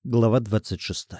Глава 26.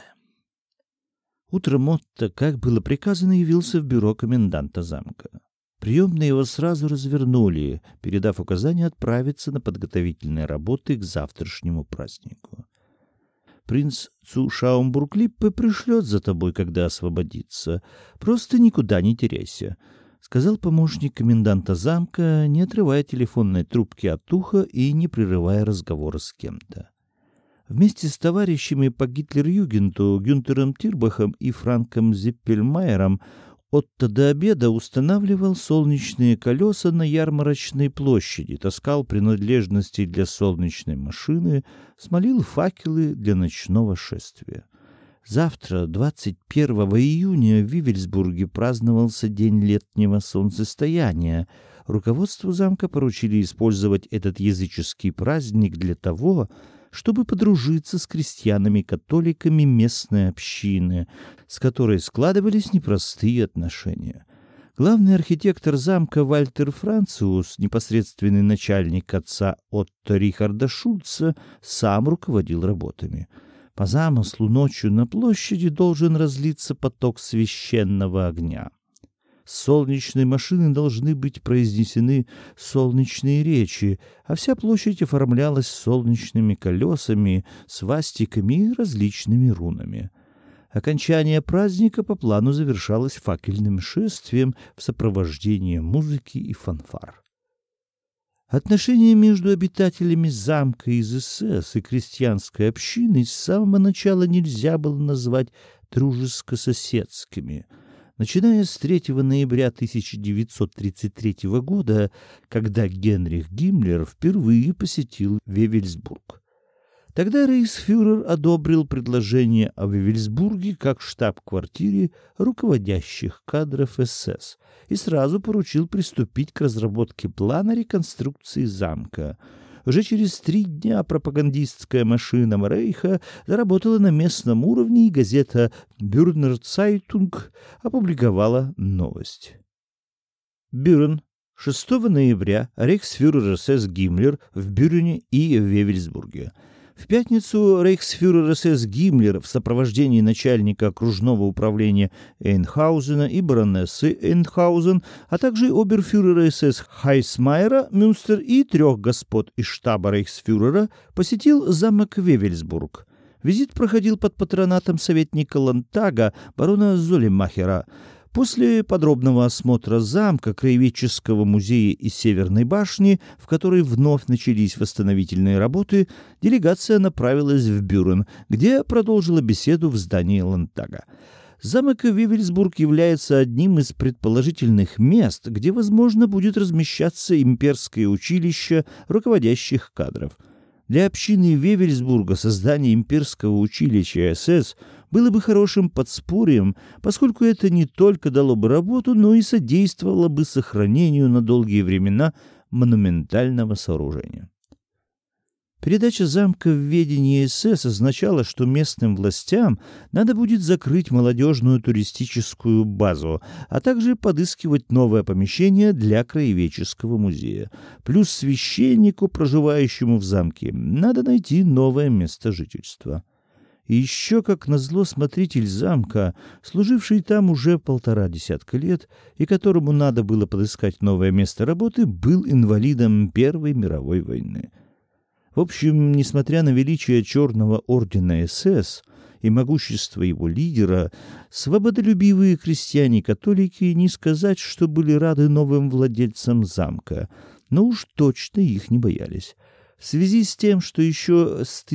Утром Отто, как было приказано, явился в бюро коменданта замка. Приемные его сразу развернули, передав указание отправиться на подготовительные работы к завтрашнему празднику. «Принц Цу Шаумбург-Липпе пришлет за тобой, когда освободится. Просто никуда не теряйся», — сказал помощник коменданта замка, не отрывая телефонной трубки от уха и не прерывая разговора с кем-то. Вместе с товарищами по Гитлер-Югенту Гюнтером Тирбахом и Франком Зиппельмайером Отто до обеда устанавливал солнечные колеса на ярмарочной площади, таскал принадлежности для солнечной машины, смолил факелы для ночного шествия. Завтра, 21 июня, в Вивельсбурге праздновался День летнего солнцестояния. Руководству замка поручили использовать этот языческий праздник для того, чтобы подружиться с крестьянами-католиками местной общины, с которой складывались непростые отношения. Главный архитектор замка Вальтер Франциус, непосредственный начальник отца Отто Рихарда Шульца, сам руководил работами. По замыслу ночью на площади должен разлиться поток священного огня. С солнечной машины должны быть произнесены солнечные речи, а вся площадь оформлялась солнечными колесами, свастиками и различными рунами. Окончание праздника по плану завершалось факельным шествием в сопровождении музыки и фанфар. Отношения между обитателями замка из СС и крестьянской общиной с самого начала нельзя было назвать дружеско-соседскими. Начиная с 3 ноября 1933 года, когда Генрих Гиммлер впервые посетил Вевельсбург. Тогда рейхсфюрер одобрил предложение о Вевельсбурге как штаб-квартире руководящих кадров СС и сразу поручил приступить к разработке плана реконструкции замка. Уже через 3 дня пропагандистская машина Рейха заработала на местном уровне, и газета «Бюрнер Цайтунг» опубликовала новость. Бюрн. 6 ноября. Рейхсфюрер СС Гиммлер в Бюрне и Вевельсбурге. В пятницу рейхсфюрер СС Гиммлер в сопровождении начальника окружного управления Эйнхаузена и баронессы Эйнхаузен, а также оберфюрера СС Хайсмайера Мюнстер и 3 господ из штаба рейхсфюрера посетил замок Вевельсбург. Визит проходил под патронатом советника Ландтага барона Золлемахера. После подробного осмотра замка, краеведческого музея и Северной башни, в которой вновь начались восстановительные работы, делегация направилась в Бюрн, где продолжила беседу в здании Ландтага. Замок Вивельсбург является одним из предположительных мест, где, возможно, будет размещаться имперское училище руководящих кадров. Для общины Вевельсбурга создание имперского училища СС было бы хорошим подспорьем, поскольку это не только дало бы работу, но и содействовало бы сохранению на долгие времена монументального сооружения. Передача замка в ведение СС означала, что местным властям надо будет закрыть молодежную туристическую базу, а также подыскивать новое помещение для краеведческого музея. Плюс священнику, проживающему в замке, надо найти новое место жительства. И еще, как назло, смотритель замка, служивший там уже 1,5 десятка лет и которому надо было подыскать новое место работы, был инвалидом Первой мировой войны. В общем, несмотря на величие Черного ордена СС и могущество его лидера, свободолюбивые крестьяне-католики не сказать, что были рады новым владельцам замка, но уж точно их не боялись. В связи с тем, что еще с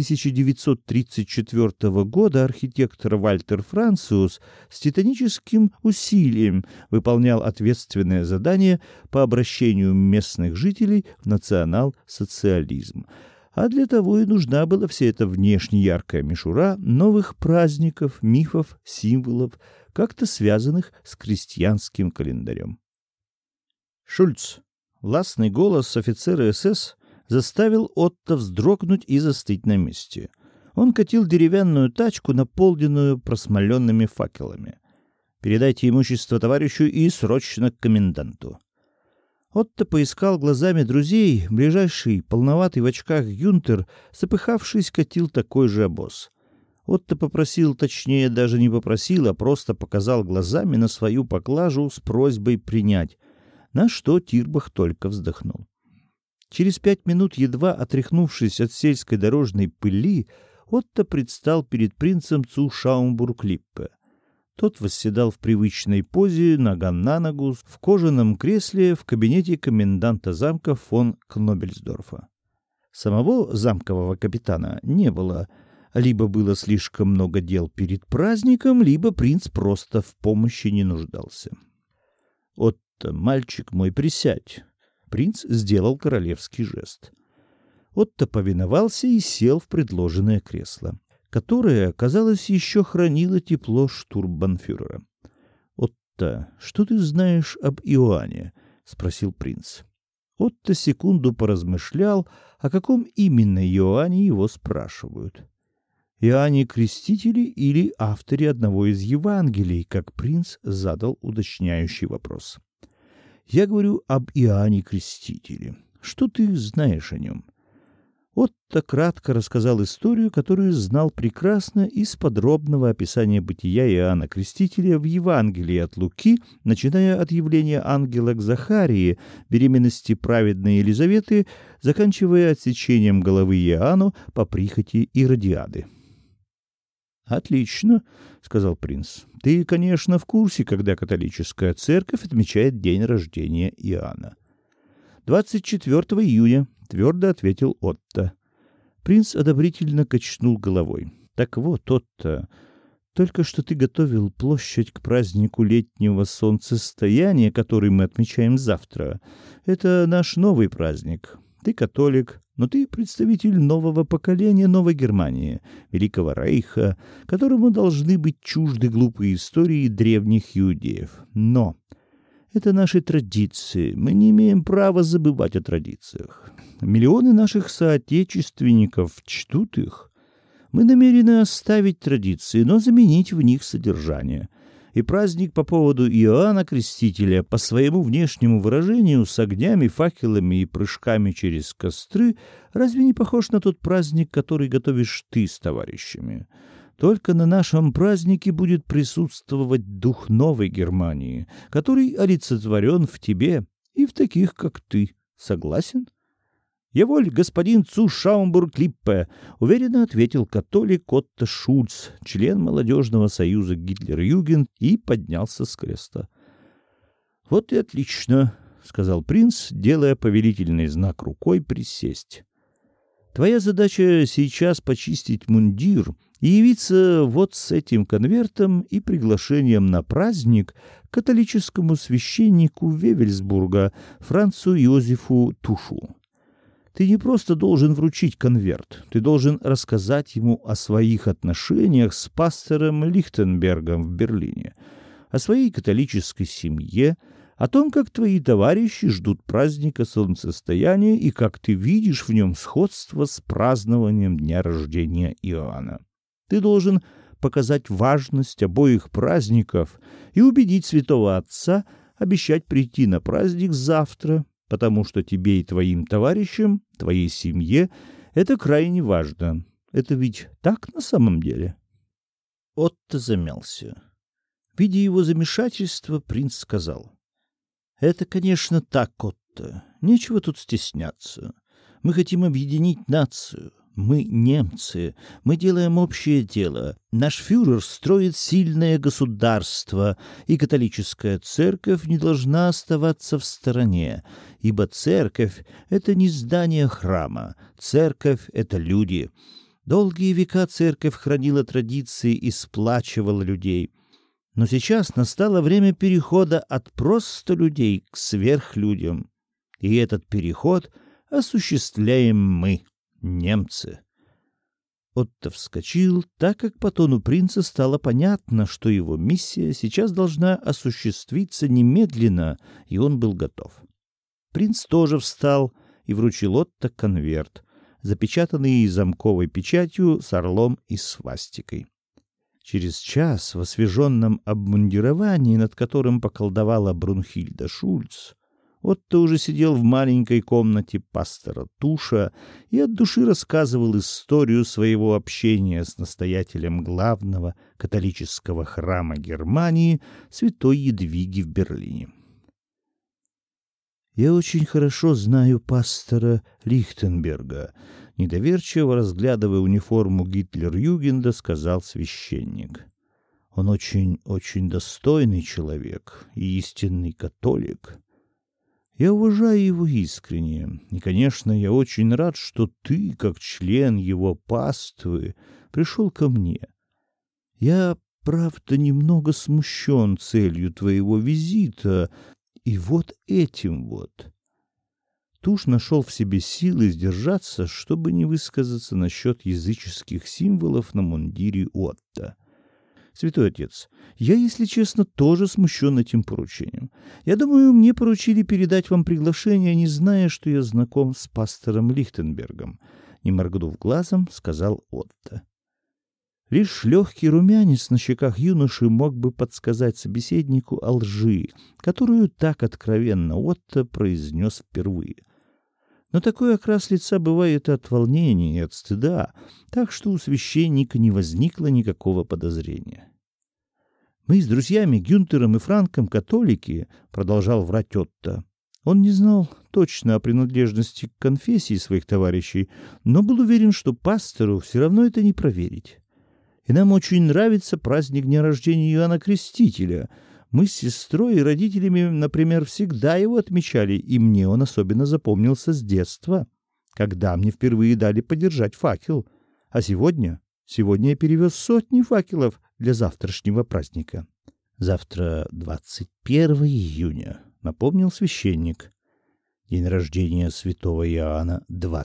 1934 года архитектор Вальтер Франциус с титаническим усилием выполнял ответственное задание по обращению местных жителей в национал-социализм. А для того и нужна была вся эта внешне яркая мишура новых праздников, мифов, символов, как-то связанных с крестьянским календарем. Шульц. Властный голос офицера СС заставил Отто вздрогнуть и застыть на месте. Он катил деревянную тачку, наполненную просмоленными факелами. «Передайте имущество товарищу и срочно к коменданту». Отто поискал глазами друзей. Ближайший, полноватый в очках Гюнтер, запыхавшись, катил такой же обоз. Отто попросил, точнее, даже не попросил, а просто показал глазами на свою поклажу с просьбой принять, на что Тирбах только вздохнул. Через 5 минут, едва отряхнувшись от сельской дорожной пыли, Отто предстал перед принцем цу Шаумбург-Липпе. Тот восседал в привычной позе, нога на ногу, в кожаном кресле в кабинете коменданта замка фон Кнобельсдорфа. Самого замкового капитана не было. Либо было слишком много дел перед праздником, либо принц просто в помощи не нуждался. «Отто, мальчик мой, присядь!» Принц сделал королевский жест. Отто повиновался и сел в предложенное кресло, которое, казалось, еще хранило тепло штурмбанфюрера. «Отто, что ты знаешь об Иоанне?» — спросил принц. Отто секунду поразмышлял, о каком именно Иоанне его спрашивают. Иоанне Крестителе или авторе одного из Евангелий, как принц задал уточняющий вопрос. «Я говорю об Иоанне Крестителе. Что ты знаешь о нем?» Отто кратко рассказал историю, которую знал прекрасно из подробного описания бытия Иоанна Крестителя в Евангелии от Луки, начиная от явления ангела к Захарии, беременности праведной Елизаветы, заканчивая отсечением головы Иоанну по прихоти Иродиады. «Отлично», — сказал принц. «Ты, конечно, в курсе, когда католическая церковь отмечает день рождения Иоанна». 24 июня, — твердо ответил Отто. Принц одобрительно качнул головой. «Так вот, Отто, только что ты готовил площадь к празднику летнего солнцестояния, который мы отмечаем завтра. Это наш новый праздник. Ты католик, но ты представитель нового поколения Новой Германии, Великого Рейха, которому должны быть чужды глупые истории древних иудеев. Но это наши традиции, мы не имеем права забывать о традициях. Миллионы наших соотечественников чтут их. Мы намерены оставить традиции, но заменить в них содержание. И праздник по поводу Иоанна Крестителя, по своему внешнему выражению, с огнями, факелами и прыжками через костры, разве не похож на тот праздник, который готовишь ты с товарищами? Только на нашем празднике будет присутствовать дух новой Германии, который олицетворен в тебе и в таких, как ты. Согласен?» «Яволь, господин цу Шаумбург-Липпе», — уверенно ответил католик Отто Шульц, член молодежного союза Гитлер-Югент, и поднялся с кресла. «Вот и отлично», — сказал принц, делая повелительный знак рукой присесть. «Твоя задача сейчас почистить мундир и явиться вот с этим конвертом и приглашением на праздник католическому священнику Вевельсбурга Францу Йозефу Тушу. Ты не просто должен вручить конверт, ты должен рассказать ему о своих отношениях с пастором Лихтенбергом в Берлине, о своей католической семье, о том, как твои товарищи ждут праздника солнцестояния и как ты видишь в нем сходство с празднованием дня рождения Иоанна. Ты должен показать важность обоих праздников и убедить святого отца обещать прийти на праздник завтра, потому что тебе и твоим товарищам, твоей семье это крайне важно. Это ведь так на самом деле?» Отто замялся. Видя его замешательство, принц сказал: «Это, конечно, так, Отто. Нечего тут стесняться. Мы хотим объединить нацию. Мы немцы, мы делаем общее дело. Наш фюрер строит сильное государство, и католическая церковь не должна оставаться в стороне, ибо церковь — это не здание храма, церковь — это люди. Долгие века церковь хранила традиции и сплачивала людей. Но сейчас настало время перехода от просто людей к сверхлюдям. И этот переход осуществляем мы, немцы». Отто вскочил, так как по тону принца стало понятно, что его миссия сейчас должна осуществиться немедленно, и он был готов. Принц тоже встал и вручил Отто конверт, запечатанный замковой печатью с орлом и свастикой. Через час в освеженном обмундировании, над которым поколдовала Брунхильда Шульц, Отто уже сидел в маленькой комнате пастора Туша и от души рассказывал историю своего общения с настоятелем главного католического храма Германии святой Едвиги в Берлине. «Я очень хорошо знаю пастора Лихтенберга», — недоверчиво разглядывая униформу Гитлер-Югенда, сказал священник. «Он очень достойный человек и истинный католик. Я уважаю его искренне, и, конечно, я очень рад, что ты, как член его паствы, пришел ко мне. Я, правда, немного смущен целью твоего визита, и вот этим вот». Туш нашел в себе силы сдержаться, чтобы не высказаться насчет языческих символов на мундире Отто. «Святой отец, я, если честно, тоже смущен этим поручением. Я думаю, мне поручили передать вам приглашение, не зная, что я знаком с пастором Лихтенбергом», — не моргнув глазом, сказал Отто. Лишь легкий румянец на щеках юноши мог бы подсказать собеседнику о лжи, которую так откровенно Отто произнес впервые. Но такой окрас лица бывает от волнения и от стыда, так что у священника не возникло никакого подозрения. «Мы с друзьями Гюнтером и Франком католики», — продолжал врать Отто. Он не знал точно о принадлежности к конфессии своих товарищей, но был уверен, что пастору все равно это не проверить. «И нам очень нравится праздник дня рождения Иоанна Крестителя. Мы с сестрой и родителями, например, всегда его отмечали, и мне он особенно запомнился с детства, когда мне впервые дали подержать факел. А сегодня я перевез сотни факелов для завтрашнего праздника». «Завтра 21 июня», — напомнил священник. «День рождения святого Иоанна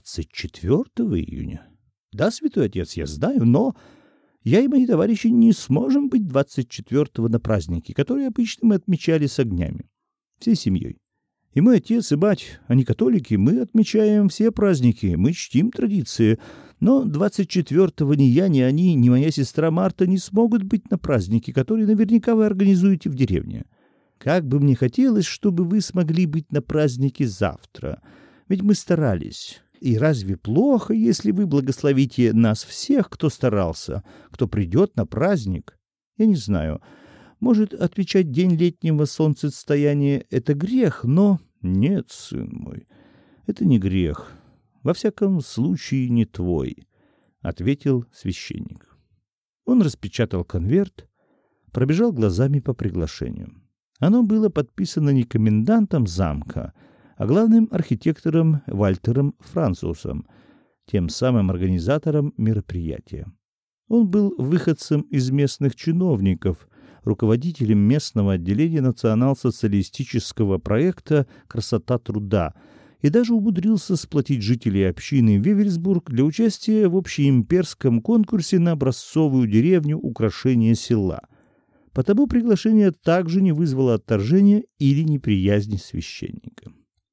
24 июня». «Да, святой отец, я знаю, но я и мои товарищи не сможем быть 24-го на празднике, который обычно мы отмечали с огнями, всей семьей. И мой отец, и мать, они католики, мы отмечаем все праздники, мы чтим традиции, но 24-го ни я, ни они, ни моя сестра Марта не смогут быть на празднике, который наверняка вы организуете в деревне. Как бы мне хотелось, чтобы вы смогли быть на празднике завтра, ведь мы старались». И разве плохо, если вы благословите нас всех, кто старался, кто придет на праздник? Я не знаю, может, отмечать день летнего солнцестояния — это грех, но нет, сын мой, это не грех. Во всяком случае, не твой, — ответил священник. Он распечатал конверт, пробежал глазами по приглашению. Оно было подписано не комендантом замка, а главным архитектором Вальтером Францусом, тем самым организатором мероприятия. Он был выходцем из местных чиновников, руководителем местного отделения национал-социалистического проекта «Красота труда» и даже умудрился сплотить жителей общины Вевельсбург для участия в общеимперском конкурсе на образцовую деревню украшения села. Потому приглашение также не вызвало отторжения или неприязни священника.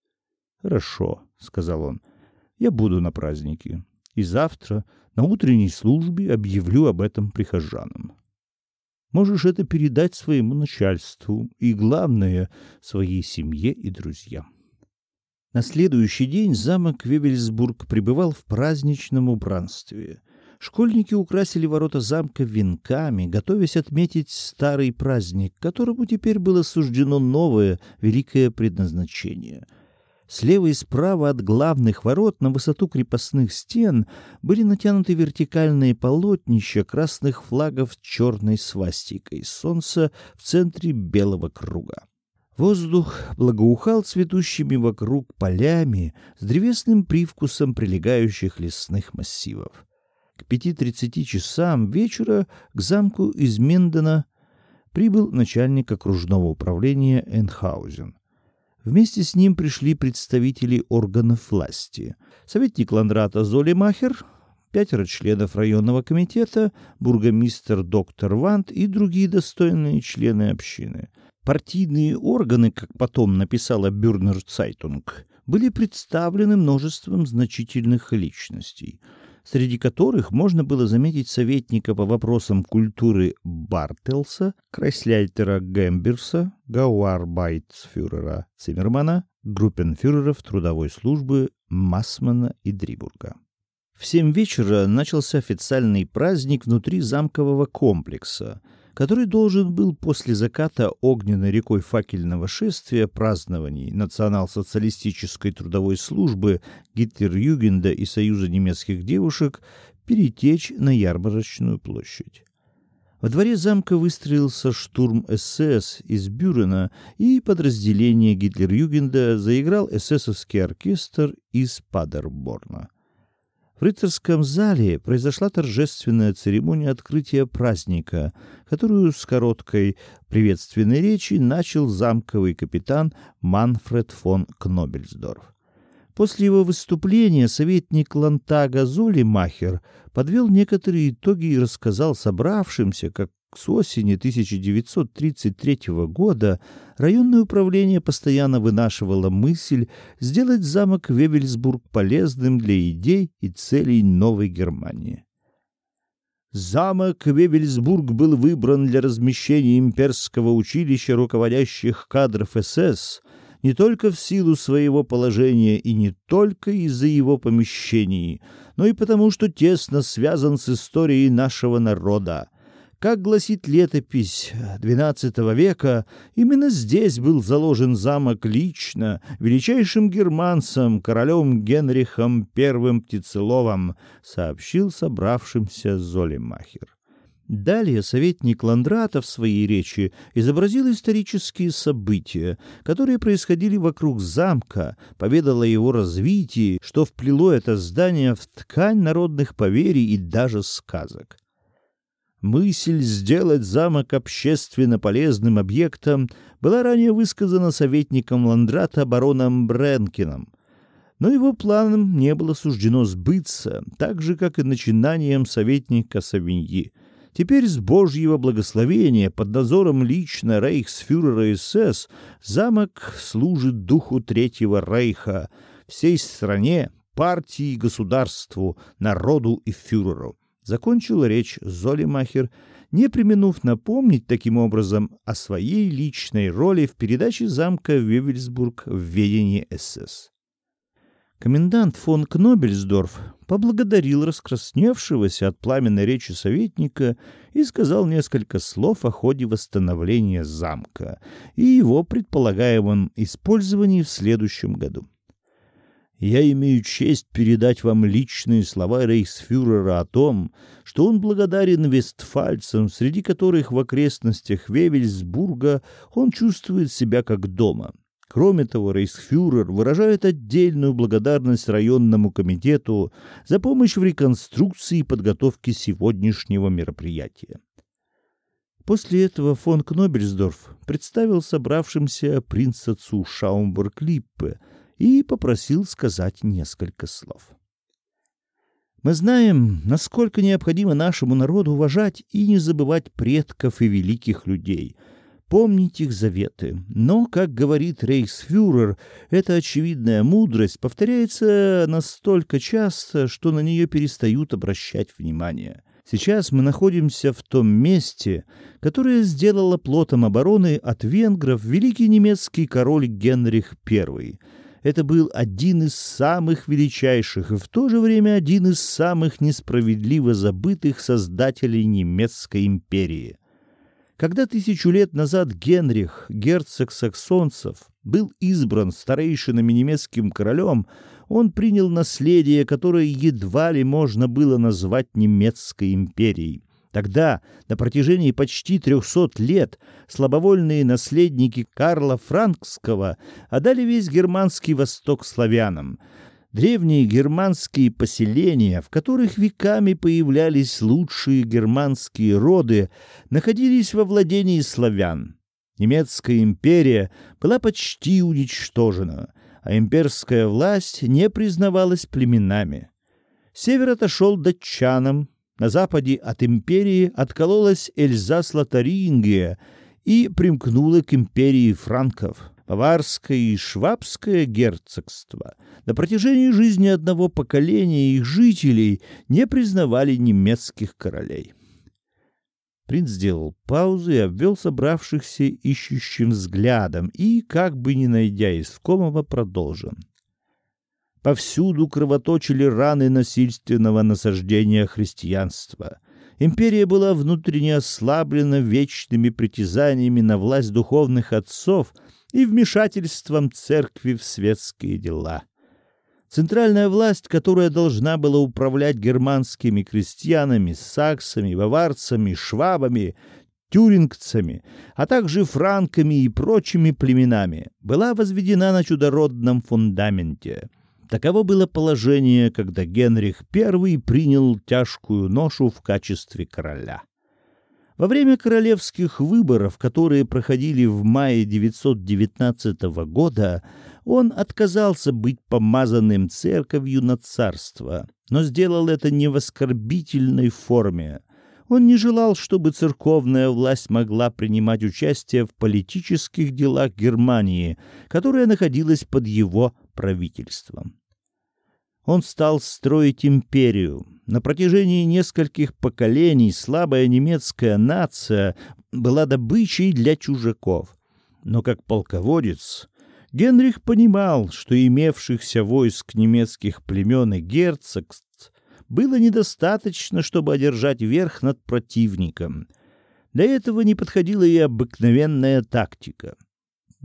«Хорошо», — сказал он, — «я буду на празднике, и завтра на утренней службе объявлю об этом прихожанам. Можешь это передать своему начальству и, главное, своей семье и друзьям». На следующий день замок Вевельсбург пребывал в праздничном убранстве. Школьники украсили ворота замка венками, готовясь отметить старый праздник, которому теперь было суждено новое великое предназначение. Слева и справа от главных ворот на высоту крепостных стен были натянуты вертикальные полотнища красных флагов с черной свастикой солнца в центре белого круга. Воздух благоухал цветущими вокруг полями с древесным привкусом прилегающих лесных массивов. К 5:30 часам вечера к замку из Миндена прибыл начальник окружного управления Энхаузен. Вместе с ним пришли представители органов власти: советник Ландрата Золемахер, 5 членов районного комитета, бургомистр доктор Вант и другие достойные члены общины. Партийные органы, как потом написала Бюрнер Цайтунг, были представлены множеством значительных личностей, среди которых можно было заметить советника по вопросам культуры Бартелса, крайсляйтера Гемберса, гауарбайтсфюрера Циммермана, группенфюреров трудовой службы Массмана и Дрибурга. В 7 вечера начался официальный праздник внутри замкового комплекса, который должен был после заката огненной рекой факельного шествия празднований национал-социалистической трудовой службы, Гитлер-Югенда и Союза немецких девушек перетечь на Ярмарочную площадь. Во дворе замка выстроился штурм СС из Бюрена, и подразделение Гитлер-Югенда заиграл эсэсовский оркестр из Падерборна. В рыцарском зале произошла торжественная церемония открытия праздника, которую с короткой приветственной речи начал замковый капитан Манфред фон Кнобельсдорф. После его выступления советник Лантага Золимахер подвел некоторые итоги и рассказал собравшимся, как с осени 1933 года районное управление постоянно вынашивало мысль сделать замок Вевельсбург полезным для идей и целей новой Германии. Замок Вевельсбург был выбран для размещения имперского училища руководящих кадров СС не только в силу своего положения и не только из-за его помещений, но и потому, что тесно связан с историей нашего народа. Как гласит летопись XII века, именно здесь был заложен замок лично величайшим германцем, королем Генрихом I Птицеловым, сообщил собравшимся Золимахер. Далее советник Ландрата в своей речи изобразил исторические события, которые происходили вокруг замка, поведал о его развитии, что вплело это здание в ткань народных поверий и даже сказок. Мысль сделать замок общественно полезным объектом была ранее высказана советником Ландрата бароном Бренкеном, но его планам не было суждено сбыться, так же, как и начинаниям советника Савиньи. Теперь с Божьего благословения под надзором лично рейхсфюрера СС замок служит духу Третьего Рейха, всей стране, партии и государству, народу и фюреру. Закончил речь Золимахер, не преминув напомнить таким образом о своей личной роли в передаче замка Вевельсбург в ведение СС. Комендант фон Кнобельсдорф поблагодарил раскрасневшегося от пламенной речи советника и сказал несколько слов о ходе восстановления замка и его предполагаемом использовании в следующем году. Я имею честь передать вам личные слова рейхсфюрера о том, что он благодарен вестфальцам, среди которых в окрестностях Вевельсбурга он чувствует себя как дома. Кроме того, рейхсфюрер выражает отдельную благодарность районному комитету за помощь в реконструкции и подготовке сегодняшнего мероприятия. После этого фон Кнобельсдорф представил собравшимся принцессу Шаумбург-Липпе и попросил сказать несколько слов. Мы знаем, насколько необходимо нашему народу уважать и не забывать предков и великих людей, помнить их заветы. Но, как говорит рейхсфюрер, эта очевидная мудрость повторяется настолько часто, что на нее перестают обращать внимание. Сейчас мы находимся в том месте, которое сделало плотом обороны от венгров великий немецкий король Генрих I. Это был один из самых величайших и в то же время один из самых несправедливо забытых создателей немецкой империи. Когда 1000 лет назад Генрих, герцог саксонцев, был избран старейшинами немецким королем, он принял наследие, которое едва ли можно было назвать немецкой империей. Тогда, на протяжении почти 300 лет, слабовольные наследники Карла Франкского отдали весь германский восток славянам. Древние германские поселения, в которых веками появлялись лучшие германские роды, находились во владении славян. Немецкая империя была почти уничтожена, а имперская власть не признавалась племенами. Север отошел датчанам, на западе от империи откололась Эльзас-Лотарингия и примкнула к империи франков. Баварское и Швабское герцогства на протяжении жизни одного поколения их жителей не признавали немецких королей. Принц сделал паузу и обвел собравшихся ищущим взглядом и, как бы не найдя искомого, продолжил. Повсюду кровоточили раны насильственного насаждения христианства. Империя была внутренне ослаблена вечными притязаниями на власть духовных отцов и вмешательством церкви в светские дела. Центральная власть, которая должна была управлять германскими крестьянами, саксами, баварцами, швабами, тюрингцами, а также франками и прочими племенами, была возведена на чудородном фундаменте. Таково было положение, когда Генрих I принял тяжкую ношу в качестве короля. Во время королевских выборов, которые проходили в мае 919 года, он отказался быть помазанным церковью на царство, но сделал это не в оскорбительной форме. Он не желал, чтобы церковная власть могла принимать участие в политических делах Германии, которая находилась под его правительством. Он стал строить империю. На протяжении нескольких поколений слабая немецкая нация была добычей для чужаков. Но как полководец Генрих понимал, что имевшихся войск немецких племен и герцогств было недостаточно, чтобы одержать верх над противником. Для этого не подходила и обыкновенная тактика. В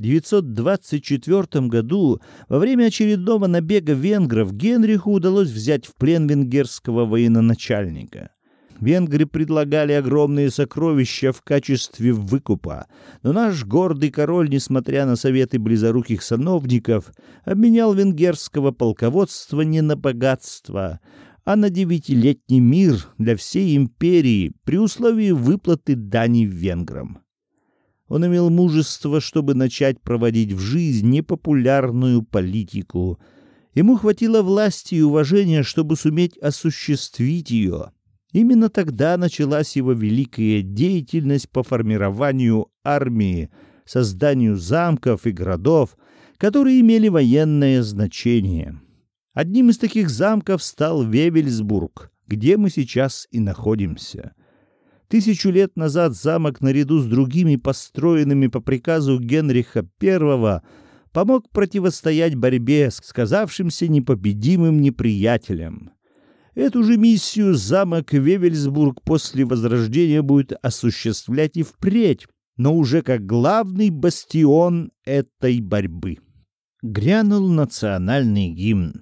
924 году, во время очередного набега венгров, Генриху удалось взять в плен венгерского военачальника. Венгры предлагали огромные сокровища в качестве выкупа, но наш гордый король, несмотря на советы близоруких сановников, обменял венгерского полководства не на богатство, а на 9-летний мир для всей империи при условии выплаты дани венграм. Он имел мужество, чтобы начать проводить в жизнь непопулярную политику. Ему хватило власти и уважения, чтобы суметь осуществить ее. Именно тогда началась его великая деятельность по формированию армии, созданию замков и городов, которые имели военное значение. Одним из таких замков стал Вевельсбург, где мы сейчас и находимся. 1000 лет назад замок, наряду с другими построенными по приказу Генриха I, помог противостоять борьбе с казавшимся непобедимым неприятелем. Эту же миссию замок Вевельсбург после Возрождения будет осуществлять и впредь, но уже как главный бастион этой борьбы. Грянул национальный гимн.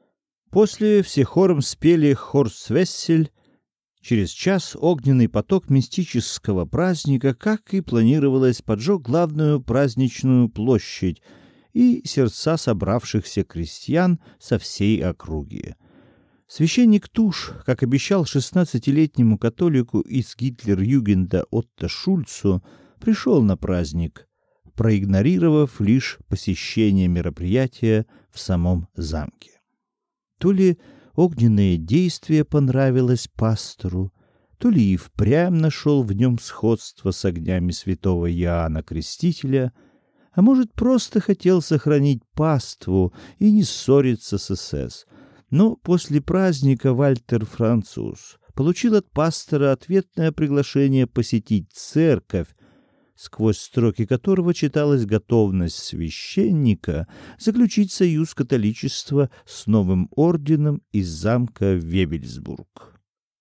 После все хором спели «Хорсвессель». Через час огненный поток мистического праздника, как и планировалось, поджег главную праздничную площадь и сердца собравшихся крестьян со всей округи. Священник Туш, как обещал 16-летнему католику из Гитлер-Югенда Отто Шульцу, пришел на праздник, проигнорировав лишь посещение мероприятия в самом замке. То ли огненное действие понравилось пастору, то ли и впрямь нашел в нем сходство с огнями святого Иоанна Крестителя, а может, просто хотел сохранить паству и не ссориться с СС. Но после праздника Вальтер Француз получил от пастора ответное приглашение посетить церковь, сквозь строки которого читалась готовность священника заключить союз католичества с новым орденом из замка Вевельсбург.